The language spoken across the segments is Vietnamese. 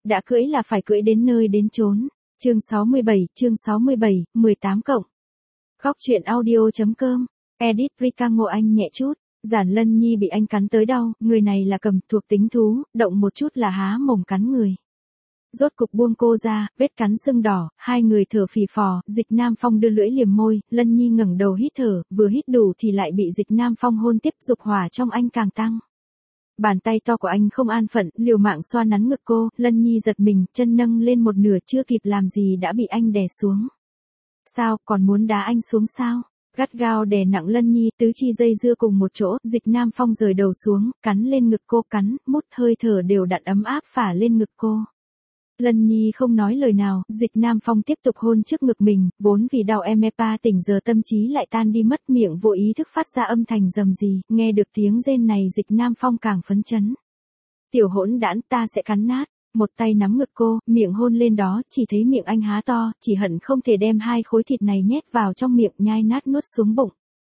Đã cưỡi là phải cưỡi đến nơi đến chốn. Chương 67, 18 cộng. Góc truyện audio.com. Edit Rika Ngộ Anh nhẹ chút. Giản Lân Nhi bị anh cắn tới đau, người này là cầm thuộc tính thú, động một chút là há mồm cắn người. Rốt cục buông cô ra, vết cắn sưng đỏ, hai người thở phì phò, Dịch Nam Phong đưa lưỡi liềm môi, Lân Nhi ngẩng đầu hít thở, vừa hít đủ thì lại bị Dịch Nam Phong hôn tiếp, dục hỏa trong anh càng tăng. Bàn tay to của anh không an phận, liều mạng xoa nắn ngực cô, Lân Nhi giật mình, chân nâng lên một nửa chưa kịp làm gì đã bị anh đè xuống. Sao, còn muốn đá anh xuống sao? Gắt gao đè nặng Lân Nhi, tứ chi dây dưa cùng một chỗ, Dịch Nam Phong rời đầu xuống, cắn lên ngực cô, cắn, mút hơi thở đều đặn ấm áp phả lên ngực cô. Lân Nhi không nói lời nào, Dịch Nam Phong tiếp tục hôn trước ngực mình, vốn vì đau em pa tỉnh giờ tâm trí lại tan đi mất, miệng vô ý thức phát ra âm thanh rầm rì, nghe được tiếng rên này Dịch Nam Phong càng phấn chấn. Tiểu hỗn đản, ta sẽ cắn nát. Một tay nắm ngực cô, miệng hôn lên đó, chỉ thấy miệng anh há to, chỉ hận không thể đem hai khối thịt này nhét vào trong miệng, nhai nát nuốt xuống bụng.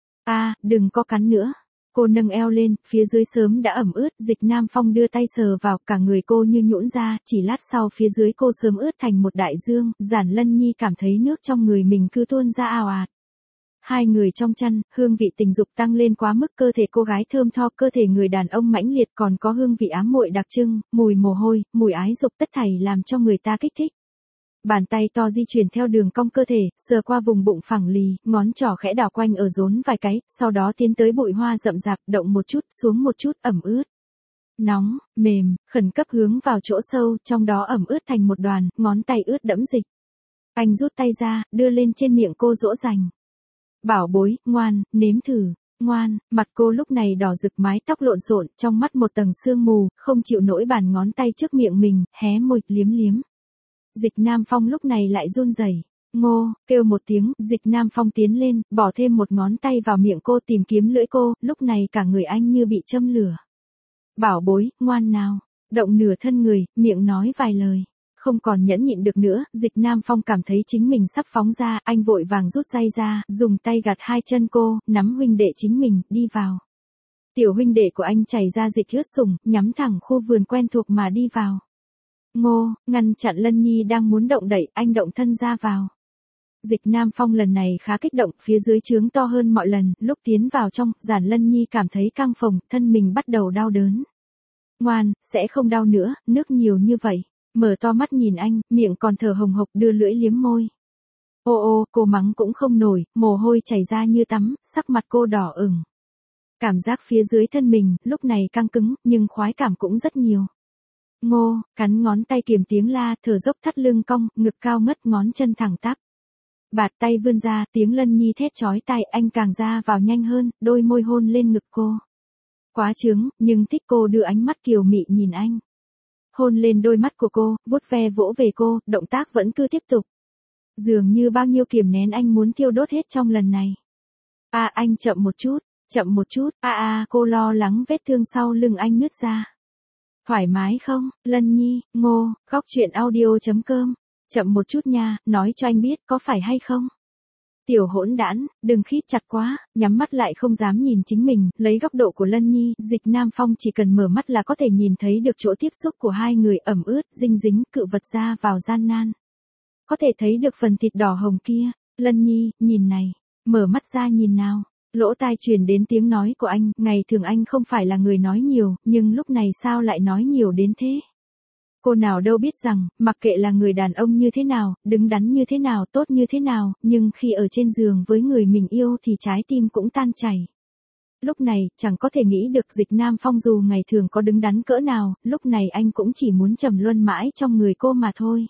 Đừng có cắn nữa. Cô nâng eo lên, phía dưới sớm đã ẩm ướt, Dịch Nam Phong đưa tay sờ vào, cả người cô như nhũn ra, chỉ lát sau phía dưới cô sớm ướt thành một đại dương, Giản Lân Nhi cảm thấy nước trong người mình cứ tuôn ra ào ạt. Hai người trong chăn, hương vị tình dục tăng lên quá mức, cơ thể cô gái thơm tho, cơ thể người đàn ông mãnh liệt, còn có hương vị ám muội đặc trưng, mùi mồ hôi, mùi ái dục, tất thảy làm cho người ta kích thích. Bàn tay to di chuyển theo đường cong cơ thể, sờ qua vùng bụng phẳng lì, ngón trỏ khẽ đảo quanh ở rốn vài cái, sau đó tiến tới bụi hoa rậm rạp, động một chút, xuống một chút, ẩm ướt. Nóng, mềm, khẩn cấp hướng vào chỗ sâu, trong đó ẩm ướt thành một đoàn, ngón tay ướt đẫm dịch. Anh rút tay ra, đưa lên trên miệng cô dỗ dành. Bảo bối, ngoan, nếm thử. Ngoan, mặt cô lúc này đỏ rực, mái tóc lộn xộn, trong mắt một tầng sương mù, không chịu nổi bàn ngón tay trước miệng mình, hé môi, liếm liếm. Dịch Nam Phong lúc này lại run rẩy. Ngô, kêu một tiếng, Dịch Nam Phong tiến lên, bỏ thêm một ngón tay vào miệng cô, tìm kiếm lưỡi cô, lúc này cả người anh như bị châm lửa. Bảo bối, ngoan nào. Động nửa thân người, miệng nói vài lời. Không còn nhẫn nhịn được nữa, Dịch Nam Phong cảm thấy chính mình sắp phóng ra, anh vội vàng rút dây ra, dùng tay gạt hai chân cô, nắm huynh đệ chính mình, đi vào. Tiểu huynh đệ của anh chảy ra dịch ướt sũng, nhắm thẳng khu vườn quen thuộc mà đi vào. Ngô, ngăn chặn Lân Nhi đang muốn động đậy, anh động thân ra vào. Dịch Nam Phong lần này khá kích động, phía dưới trướng to hơn mọi lần, lúc tiến vào trong, Giản Lân Nhi cảm thấy căng phồng, thân mình bắt đầu đau đớn. Ngoan, sẽ không đau nữa, nước nhiều như vậy. Mở to mắt nhìn anh, miệng còn thở hồng hộc, đưa lưỡi liếm môi. Ô, cô mắng cũng không nổi, mồ hôi chảy ra như tắm, sắc mặt cô đỏ ửng. Cảm giác phía dưới thân mình, lúc này căng cứng, nhưng khoái cảm cũng rất nhiều. Ngô, cắn ngón tay kiềm tiếng la, thở dốc thắt lưng cong, ngực cao ngất, ngón chân thẳng tắp. Bạt tay vươn ra, tiếng Lân Nhi thét chói tai, anh càng ra vào nhanh hơn, đôi môi hôn lên ngực cô. Quá chướng, nhưng thích. Cô đưa ánh mắt kiều mị nhìn anh. Hôn lên đôi mắt của cô, vuốt ve vỗ về cô, động tác vẫn cứ tiếp tục. Dường như bao nhiêu kiềm nén anh muốn thiêu đốt hết trong lần này. Anh chậm một chút, cô lo lắng vết thương sau lưng anh nứt ra. Thoải mái không, Lân Nhi, Ngô, góc truyện audio.com. Chậm một chút nha, nói cho anh biết có phải hay không. Tiểu hỗn đản, đừng khít chặt quá, nhắm mắt lại không dám nhìn chính mình, lấy góc độ của Lân Nhi, Dịch Nam Phong chỉ cần mở mắt là có thể nhìn thấy được chỗ tiếp xúc của hai người, ẩm ướt, dinh dính, cự vật ra vào gian nan. Có thể thấy được phần thịt đỏ hồng kia. Lân Nhi, nhìn này, mở mắt ra nhìn nào. Lỗ tai truyền đến tiếng nói của anh, ngày thường anh không phải là người nói nhiều, nhưng lúc này sao lại nói nhiều đến thế? Cô nào đâu biết rằng, mặc kệ là người đàn ông như thế nào, đứng đắn như thế nào, tốt như thế nào, nhưng khi ở trên giường với người mình yêu thì trái tim cũng tan chảy. Lúc này, chẳng có thể nghĩ được Dịch Nam Phong dù ngày thường có đứng đắn cỡ nào, lúc này anh cũng chỉ muốn trầm luân mãi trong người cô mà thôi.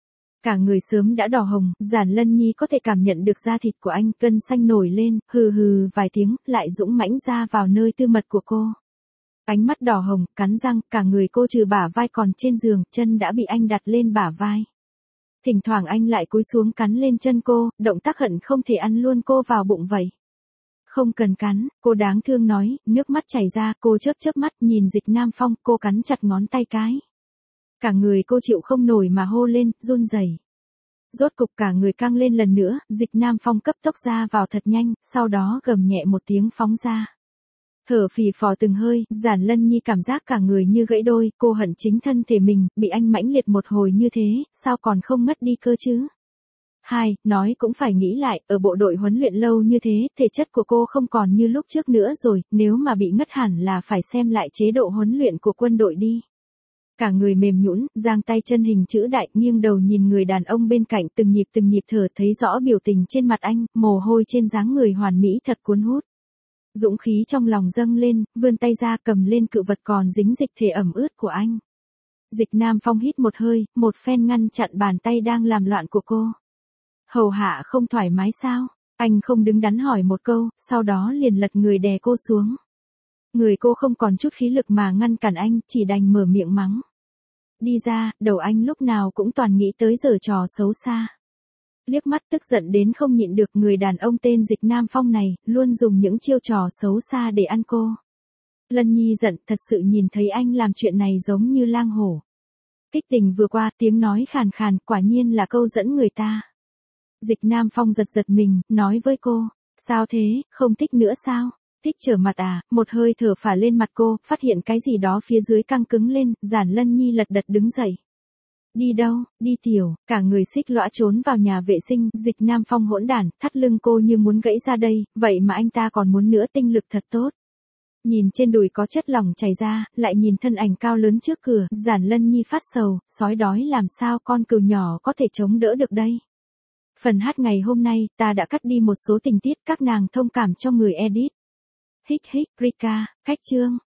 Cả người sớm đã đỏ hồng, Giản Lân Nhi có thể cảm nhận được da thịt của anh, gân xanh nổi lên, hừ hừ vài tiếng, lại dũng mãnh ra vào nơi tư mật của cô. Ánh mắt đỏ hồng, cắn răng, cả người cô trừ bả vai còn trên giường, chân đã bị anh đặt lên bả vai. Thỉnh thoảng anh lại cúi xuống cắn lên chân cô, động tác hận không thể ăn luôn cô vào bụng vậy. Không cần cắn, cô đáng thương nói, nước mắt chảy ra, cô chớp mắt nhìn Dịch Nam Phong, cô cắn chặt ngón tay cái. Cả người cô chịu không nổi mà hô lên, run rẩy. Rốt cục cả người căng lên lần nữa, Dịch Nam Phong cấp tốc ra vào thật nhanh, sau đó gầm nhẹ một tiếng phóng ra. Thở phì phò từng hơi, Giản Lân Nhi cảm giác cả người như gãy đôi, cô hận chính thân thể mình, bị anh mãnh liệt một hồi như thế, sao còn không ngất đi cơ chứ? Nói cũng phải nghĩ lại, ở bộ đội huấn luyện lâu như thế, thể chất của cô không còn như lúc trước nữa rồi, nếu mà bị ngất hẳn là phải xem lại chế độ huấn luyện của quân đội đi. Cả người mềm nhũn, giang tay chân hình chữ đại, nghiêng đầu nhìn người đàn ông bên cạnh, từng nhịp thở, thấy rõ biểu tình trên mặt anh, mồ hôi trên dáng người hoàn mỹ thật cuốn hút. Dũng khí trong lòng dâng lên, vươn tay ra cầm lên cự vật còn dính dịch thể ẩm ướt của anh. Dịch Nam Phong hít một hơi, một phen ngăn chặn bàn tay đang làm loạn của cô. Hầu hạ không thoải mái sao? Anh không đứng đắn hỏi một câu, sau đó liền lật người đè cô xuống. Người cô không còn chút khí lực mà ngăn cản anh, chỉ đành mở miệng mắng. Đi ra, đầu anh lúc nào cũng toàn nghĩ tới giở trò xấu xa. Liếc mắt tức giận đến không nhịn được, người đàn ông tên Dịch Nam Phong này, luôn dùng những chiêu trò xấu xa để ăn cô. Lân Nhi giận, thật sự nhìn thấy anh làm chuyện này giống như lang hổ. Kích tình vừa qua, tiếng nói khàn khàn, quả nhiên là câu dẫn người ta. Dịch Nam Phong giật mình, nói với cô, sao thế, không thích nữa sao? Thích trở mặt à? Một hơi thở phả lên mặt cô, phát hiện cái gì đó phía dưới căng cứng lên, Giản Lân Nhi lật đật đứng dậy. Đi đâu, đi tiểu, cả người xích lõa trốn vào nhà vệ sinh, Dịch Nam Phong hỗn đản, thắt lưng cô như muốn gãy ra đây, vậy mà anh ta còn muốn nữa, tinh lực thật tốt. Nhìn trên đùi có chất lỏng chảy ra, lại nhìn thân ảnh cao lớn trước cửa, Giản Lân Nhi phát sầu, sói đói làm sao con cừu nhỏ có thể chống đỡ được đây. Phần hát ngày hôm nay, ta đã cắt đi một số tình tiết, các nàng thông cảm cho người edit. Rika, khách chương.